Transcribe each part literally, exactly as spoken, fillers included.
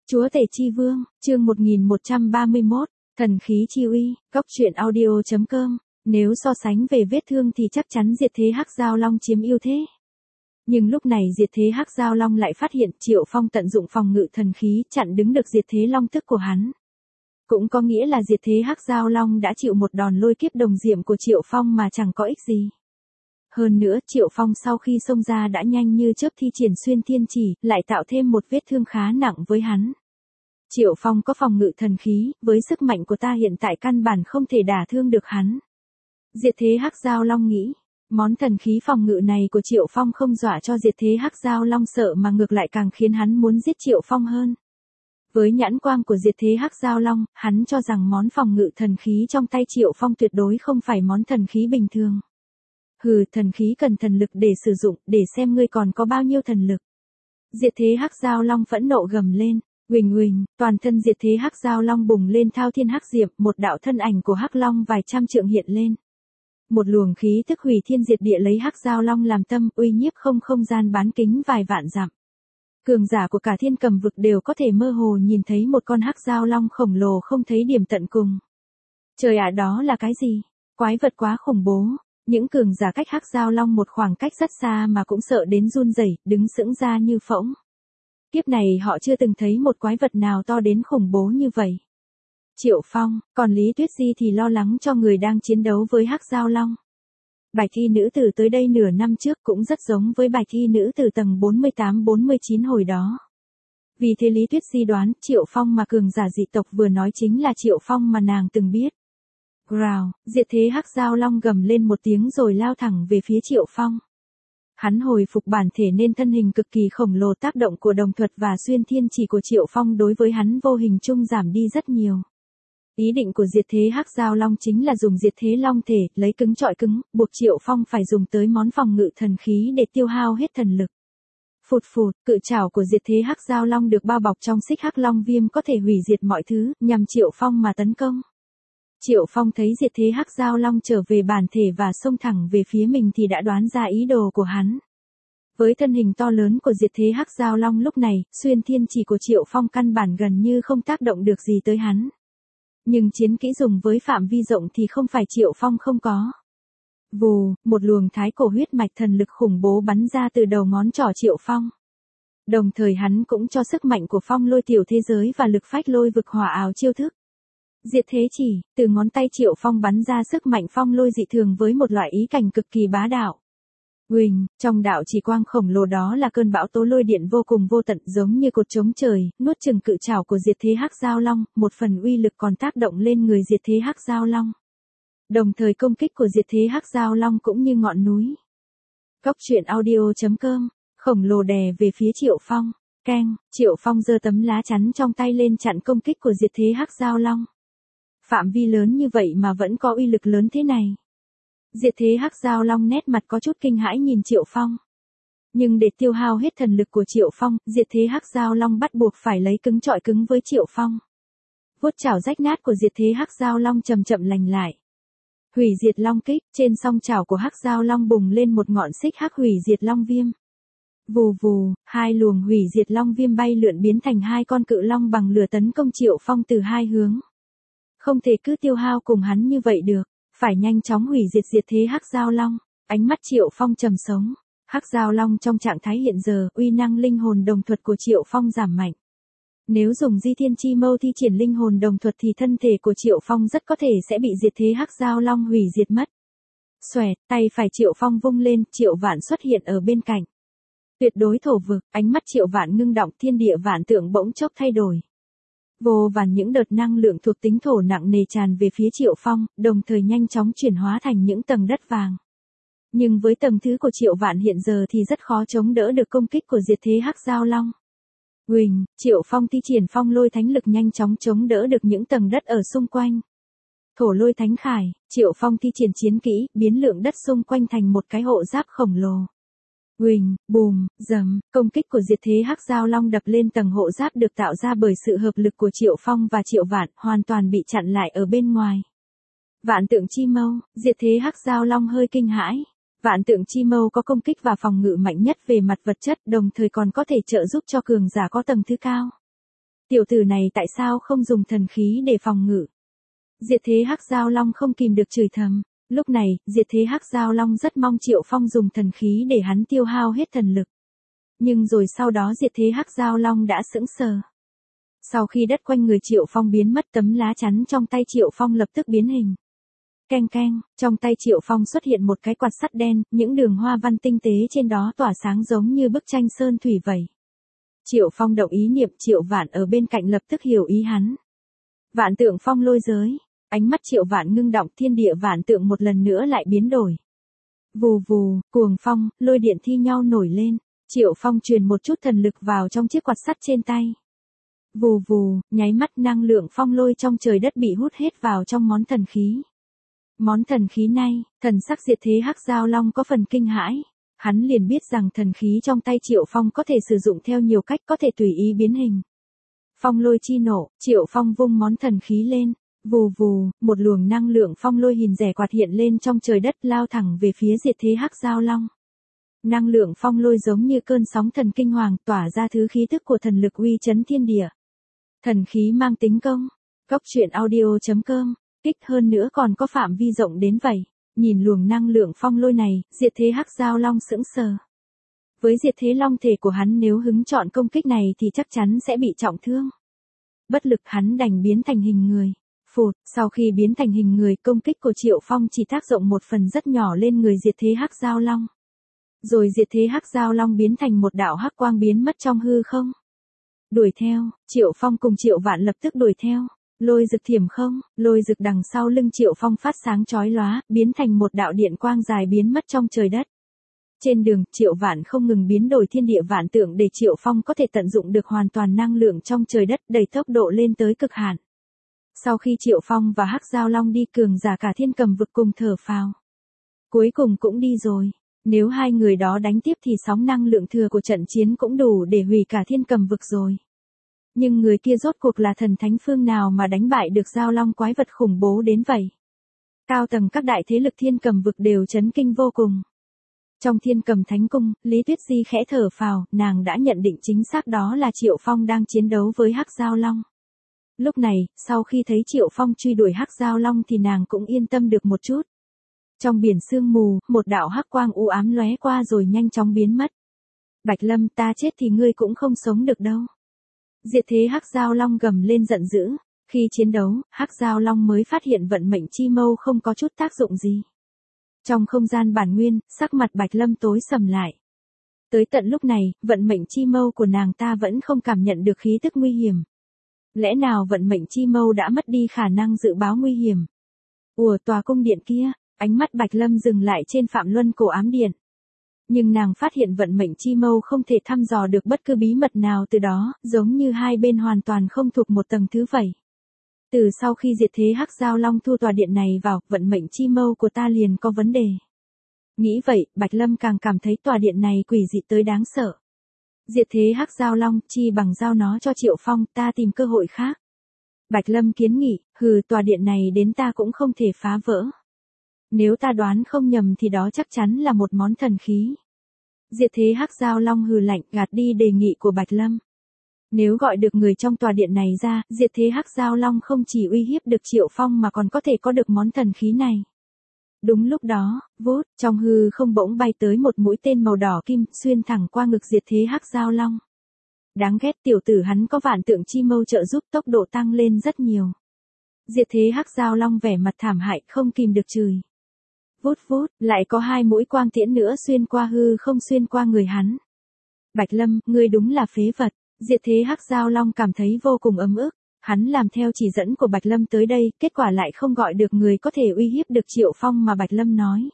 Chúa Tể Chi Vương, chương một nghìn một trăm ba mươi mốt, thần khí chi uy, góc truyện audio chấm com. Nếu so sánh về vết thương thì chắc chắn diệt thế Hắc Giao Long chiếm ưu thế. Nhưng lúc này diệt thế Hắc Giao Long lại phát hiện Triệu Phong tận dụng phòng ngự thần khí chặn đứng được diệt thế long thức của hắn. Cũng có nghĩa là diệt thế Hắc Giao Long đã chịu một đòn lôi kiếp đồng diệm của Triệu Phong mà chẳng có ích gì. Hơn nữa Triệu Phong sau khi xông ra đã nhanh như chớp thi triển xuyên thiên chỉ, lại tạo thêm một vết thương khá nặng với hắn. Triệu Phong có phòng ngự thần khí, với sức mạnh của ta hiện tại căn bản không thể đả thương được hắn. Diệt thế Hắc Giao Long nghĩ, món thần khí phòng ngự này của Triệu Phong không dọa cho diệt thế Hắc Giao Long sợ mà ngược lại càng khiến hắn muốn giết Triệu Phong hơn. Với nhãn quang của diệt thế Hắc Giao Long, hắn cho rằng món phòng ngự thần khí trong tay Triệu Phong tuyệt đối không phải món thần khí bình thường. Hừ, thần khí cần thần lực để sử dụng, để xem ngươi còn có bao nhiêu thần lực. Diệt thế Hắc Giao Long phẫn nộ gầm lên, uỳnh uỳnh, toàn thân diệt thế Hắc Giao Long bùng lên thao thiên hắc diệm, một đạo thân ảnh của Hắc Long vài trăm trượng hiện lên. Một luồng khí tức hủy thiên diệt địa lấy Hắc Giao Long làm tâm, uy nhiếp không không gian bán kính vài vạn dặm. Cường giả của cả thiên cầm vực đều có thể mơ hồ nhìn thấy một con Hắc Giao Long khổng lồ không thấy điểm tận cùng. Trời ạ, đó là cái gì? Quái vật quá khủng bố. Những cường giả cách Hắc Giao Long một khoảng cách rất xa mà cũng sợ đến run rẩy, đứng sững ra như phỗng. Kiếp này họ chưa từng thấy một quái vật nào to đến khủng bố như vậy. Triệu Phong, còn Lý Tuyết Di thì lo lắng cho người đang chiến đấu với Hắc Giao Long. Bạch thi nữ tử tới đây nửa năm trước cũng rất giống với bạch thi nữ tử tầng bốn mươi tám bốn mươi chín hồi đó. Vì thế Lý Tuyết Di đoán Triệu Phong mà cường giả dị tộc vừa nói chính là Triệu Phong mà nàng từng biết. Growl, diệt thế Hắc Giao Long gầm lên một tiếng rồi lao thẳng về phía Triệu Phong. Hắn hồi phục bản thể nên thân hình cực kỳ khổng lồ, tác động của đồng thuật và xuyên thiên chỉ của Triệu Phong đối với hắn vô hình chung giảm đi rất nhiều. Ý định của diệt thế Hắc Giao Long chính là dùng diệt thế long thể, lấy cứng trọi cứng, buộc Triệu Phong phải dùng tới món phòng ngự thần khí để tiêu hao hết thần lực. Phụt phụt, cự trảo của diệt thế Hắc Giao Long được bao bọc trong xích Hắc Long Viêm có thể hủy diệt mọi thứ, nhằm Triệu Phong mà tấn công. Triệu Phong thấy diệt thế Hắc Giao Long trở về bản thể và xông thẳng về phía mình thì đã đoán ra ý đồ của hắn. Với thân hình to lớn của diệt thế Hắc Giao Long lúc này, xuyên thiên chỉ của Triệu Phong căn bản gần như không tác động được gì tới hắn. Nhưng chiến kỹ dùng với phạm vi rộng thì không phải Triệu Phong không có. Vù, một luồng thái cổ huyết mạch thần lực khủng bố bắn ra từ đầu ngón trỏ Triệu Phong. Đồng thời hắn cũng cho sức mạnh của phong lôi tiểu thế giới và lực phách lôi vực hỏa ảo chiêu thức. Diệt thế chỉ, từ ngón tay Triệu Phong bắn ra sức mạnh phong lôi dị thường với một loại ý cảnh cực kỳ bá đạo. Uỳnh, trong đạo chỉ quang khổng lồ đó là cơn bão tố lôi điện vô cùng vô tận giống như cột trống trời, nuốt chửng cự trảo của diệt thế Hắc Giao Long, một phần uy lực còn tác động lên người diệt thế Hắc Giao Long. Đồng thời công kích của diệt thế Hắc Giao Long cũng như ngọn núi. Góc truyện audio chấm com, khổng lồ đè về phía Triệu Phong, keng, Triệu Phong giơ tấm lá chắn trong tay lên chặn công kích của diệt thế Hắc Giao Long. Phạm vi lớn như vậy mà vẫn có uy lực lớn thế này. Diệt thế Hắc Giao Long nét mặt có chút kinh hãi nhìn Triệu Phong. Nhưng để tiêu hao hết thần lực của Triệu Phong, diệt thế Hắc Giao Long bắt buộc phải lấy cứng trọi cứng với Triệu Phong. Vuốt chảo rách nát của diệt thế Hắc Giao Long chậm chậm lành lại. Hủy diệt long kích, trên song chảo của Hắc Giao Long bùng lên một ngọn xích hắc hủy diệt long viêm. Vù vù, hai luồng hủy diệt long viêm bay lượn biến thành hai con cự long bằng lửa tấn công Triệu Phong từ hai hướng. Không thể cứ tiêu hao cùng hắn như vậy được, phải nhanh chóng hủy diệt diệt thế Hắc Giao Long. Ánh mắt Triệu Phong trầm sống. Hắc Giao Long trong trạng thái hiện giờ, uy năng linh hồn đồng thuật của Triệu Phong giảm mạnh. Nếu dùng Di Thiên Chi Mâu thi triển linh hồn đồng thuật thì thân thể của Triệu Phong rất có thể sẽ bị diệt thế Hắc Giao Long hủy diệt mất. Xoẹt, tay phải Triệu Phong vung lên, Triệu Vạn xuất hiện ở bên cạnh. Tuyệt đối thổ vực, ánh mắt Triệu Vạn ngưng động, thiên địa vạn tượng bỗng chốc thay đổi. Vô vàn những đợt năng lượng thuộc tính thổ nặng nề tràn về phía Triệu Phong, đồng thời nhanh chóng chuyển hóa thành những tầng đất vàng. Nhưng với tầng thứ của Triệu Vạn hiện giờ thì rất khó chống đỡ được công kích của diệt thế Hắc Giao Long. Uỳnh, Triệu Phong thi triển phong lôi thánh lực nhanh chóng chống đỡ được những tầng đất ở xung quanh. Thổ lôi thánh khải, Triệu Phong thi triển chiến kỹ, biến lượng đất xung quanh thành một cái hộ giáp khổng lồ. Uỳnh, bùm, dầm, công kích của diệt thế Hắc Giao Long đập lên tầng hộ giáp được tạo ra bởi sự hợp lực của Triệu Phong và Triệu Vạn, hoàn toàn bị chặn lại ở bên ngoài. Vạn tượng chi mâu, diệt thế Hắc Giao Long hơi kinh hãi. Vạn tượng chi mâu có công kích và phòng ngự mạnh nhất về mặt vật chất, đồng thời còn có thể trợ giúp cho cường giả có tầng thứ cao. Tiểu tử này tại sao không dùng thần khí để phòng ngự? Diệt thế hắc giao long không kìm được chửi thầm. Lúc này, diệt thế hắc giao long rất mong Triệu Phong dùng thần khí để hắn tiêu hao hết thần lực. Nhưng rồi sau đó diệt thế hắc giao long đã sững sờ. Sau khi đất quanh người Triệu Phong biến mất, tấm lá chắn trong tay Triệu Phong lập tức biến hình. Keng keng, trong tay Triệu Phong xuất hiện một cái quạt sắt đen, những đường hoa văn tinh tế trên đó tỏa sáng giống như bức tranh sơn thủy vậy. Triệu Phong động ý niệm, Triệu Vạn ở bên cạnh lập tức hiểu ý hắn. Vạn tượng phong lôi giới, ánh mắt Triệu Vạn ngưng động, thiên địa vạn tượng một lần nữa lại biến đổi. Vù vù, cuồng phong, lôi điện thi nhau nổi lên, Triệu Phong truyền một chút thần lực vào trong chiếc quạt sắt trên tay. Vù vù, nháy mắt năng lượng phong lôi trong trời đất bị hút hết vào trong món thần khí. Món thần khí này, thần sắc diệt thế hắc giao long có phần kinh hãi. Hắn liền biết rằng thần khí trong tay Triệu Phong có thể sử dụng theo nhiều cách, có thể tùy ý biến hình. Phong lôi chi nổ, Triệu Phong vung món thần khí lên, vù vù, một luồng năng lượng phong lôi hình rẻ quạt hiện lên trong trời đất, lao thẳng về phía diệt thế hắc giao long. Năng lượng phong lôi giống như cơn sóng thần kinh hoàng, tỏa ra thứ khí tức của thần lực uy chấn thiên địa. Thần khí mang tính công. Góc truyện audio chấm com, kích hơn nữa còn có phạm vi rộng đến vậy. Nhìn luồng năng lượng phong lôi này, diệt thế hắc giao long sững sờ. Với diệt thế long thể của hắn, nếu hứng chọn công kích này thì chắc chắn sẽ bị trọng thương. Bất lực hắn đành biến thành hình người. Phụt, sau khi biến thành hình người, công kích của Triệu Phong chỉ tác dụng một phần rất nhỏ lên người diệt thế hắc giao long. Rồi diệt thế hắc giao long biến thành một đạo hắc quang biến mất trong hư không. Đuổi theo, Triệu Phong cùng Triệu Vạn lập tức đuổi theo. Lôi rực thiểm không, lôi rực đằng sau lưng Triệu Phong phát sáng chói lóa, biến thành một đạo điện quang dài biến mất trong trời đất. Trên đường, Triệu Vạn không ngừng biến đổi thiên địa vạn tượng để Triệu Phong có thể tận dụng được hoàn toàn năng lượng trong trời đất, đẩy tốc độ lên tới cực hạn. Sau khi Triệu Phong và hắc giao long đi, cường giả cả thiên cầm vực cùng thở phào. Cuối cùng cũng đi rồi. Nếu hai người đó đánh tiếp thì sóng năng lượng thừa của trận chiến cũng đủ để hủy cả thiên cầm vực rồi. Nhưng người kia rốt cuộc là thần thánh phương nào mà đánh bại được giao long quái vật khủng bố đến vậy? Cao tầng các đại thế lực thiên cầm vực đều chấn kinh vô cùng. Trong thiên cầm thánh cung, Lý Tuyết Di khẽ thở phào, nàng đã nhận định chính xác đó là Triệu Phong đang chiến đấu với hắc giao long. Lúc này, sau khi thấy Triệu Phong truy đuổi hắc giao long thì nàng cũng yên tâm được một chút. Trong biển sương mù, một đạo hắc quang u ám lóe qua rồi nhanh chóng biến mất. Bạch Lâm, ta chết thì ngươi cũng không sống được đâu. Diệt thế hắc giao long gầm lên giận dữ. Khi chiến đấu, hắc giao long mới phát hiện vận mệnh chi mâu không có chút tác dụng gì. Trong không gian bản nguyên, sắc mặt Bạch Lâm tối sầm lại. Tới tận lúc này, vận mệnh chi mâu của nàng ta vẫn không cảm nhận được khí tức nguy hiểm. Lẽ nào vận mệnh chi mâu đã mất đi khả năng dự báo nguy hiểm? Ủa, tòa cung điện kia, ánh mắt Bạch Lâm dừng lại trên Phạm Luân cổ ám điện. Nhưng nàng phát hiện vận mệnh chi mâu không thể thăm dò được bất cứ bí mật nào từ đó, giống như hai bên hoàn toàn không thuộc một tầng thứ vậy. Từ sau khi diệt thế hắc giao long thu tòa điện này vào, vận mệnh chi mâu của ta liền có vấn đề. Nghĩ vậy, Bạch Lâm càng cảm thấy tòa điện này quỷ dị tới đáng sợ. Diệt thế hắc giao long, chi bằng giao nó cho Triệu Phong, ta tìm cơ hội khác. Bạch Lâm kiến nghị, hừ, tòa điện này đến ta cũng không thể phá vỡ. Nếu ta đoán không nhầm thì đó chắc chắn là một món thần khí. Diệt thế hắc giao long hừ lạnh, gạt đi đề nghị của Bạch Lâm. Nếu gọi được người trong tòa điện này ra, diệt thế hắc giao long không chỉ uy hiếp được Triệu Phong mà còn có thể có được món thần khí này. Đúng lúc đó, vút, trong hư không bỗng bay tới một mũi tên màu đỏ kim, xuyên thẳng qua ngực diệt thế hắc giao long. Đáng ghét, tiểu tử hắn có vạn tượng chi mâu trợ giúp, tốc độ tăng lên rất nhiều. Diệt thế hắc giao long vẻ mặt thảm hại, không kìm được chửi. Vút vút, lại có hai mũi quang tiễn nữa xuyên qua hư không, xuyên qua người hắn. Bạch Lâm, ngươi đúng là phế vật. Diệt thế hắc giao long cảm thấy vô cùng ấm ức. Hắn làm theo chỉ dẫn của Bạch Lâm tới đây, kết quả lại không gọi được người có thể uy hiếp được Triệu Phong mà Bạch Lâm nói.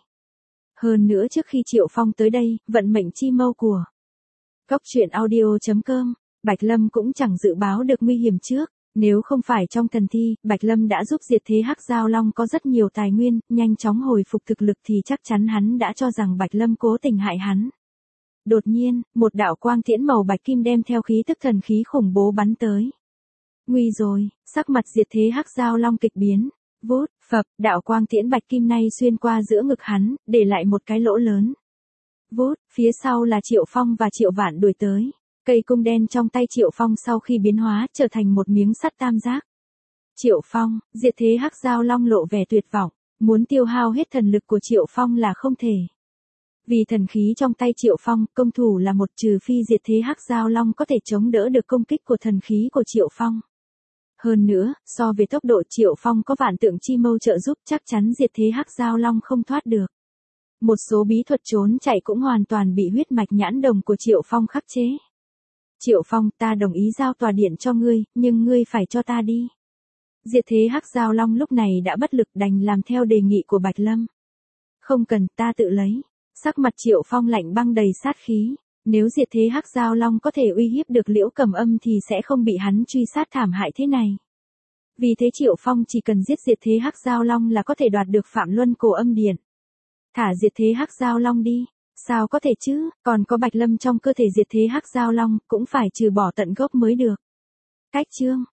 Hơn nữa trước khi Triệu Phong tới đây, vận mệnh chi mâu của Góc truyện audio chấm com, Bạch Lâm cũng chẳng dự báo được nguy hiểm trước. Nếu không phải trong thần thi, Bạch Lâm đã giúp diệt thế hắc giao long có rất nhiều tài nguyên, nhanh chóng hồi phục thực lực thì chắc chắn hắn đã cho rằng Bạch Lâm cố tình hại hắn. Đột nhiên, một đạo quang tiễn màu bạch kim đem theo khí tức thần khí khủng bố bắn tới. Nguy rồi, sắc mặt diệt thế hắc giao long kịch biến. Vút, phập, đạo quang tiễn bạch kim này xuyên qua giữa ngực hắn, để lại một cái lỗ lớn. Vút, phía sau là Triệu Phong và Triệu Vạn đuổi tới. Cây cung đen trong tay Triệu Phong sau khi biến hóa trở thành một miếng sắt tam giác. Triệu Phong, diệt thế hắc giao long lộ vẻ tuyệt vọng, muốn tiêu hao hết thần lực của Triệu Phong là không thể. Vì thần khí trong tay Triệu Phong, công thủ là một, trừ phi diệt thế hắc giao long có thể chống đỡ được công kích của thần khí của Triệu Phong. Hơn nữa, so về tốc độ Triệu Phong có vạn tượng chi mâu trợ giúp, chắc chắn diệt thế hắc giao long không thoát được. Một số bí thuật trốn chạy cũng hoàn toàn bị huyết mạch nhãn đồng của Triệu Phong khắc chế. Triệu Phong, ta đồng ý giao tòa điện cho ngươi, nhưng ngươi phải cho ta đi. Diệt thế hắc giao long lúc này đã bất lực, đành làm theo đề nghị của Bạch Lâm. Không cần, ta tự lấy. Sắc mặt Triệu Phong lạnh băng đầy sát khí. Nếu diệt thế hắc giao long có thể uy hiếp được Liễu Cầm Âm thì sẽ không bị hắn truy sát thảm hại thế này. Vì thế Triệu Phong chỉ cần giết diệt thế hắc giao long là có thể đoạt được Phạm Luân Cổ Âm Điện. Thả diệt thế hắc giao long đi. Sao có thể chứ, còn có Bạch Lâm trong cơ thể diệt thế hắc giao long, cũng phải trừ bỏ tận gốc mới được. Cách chương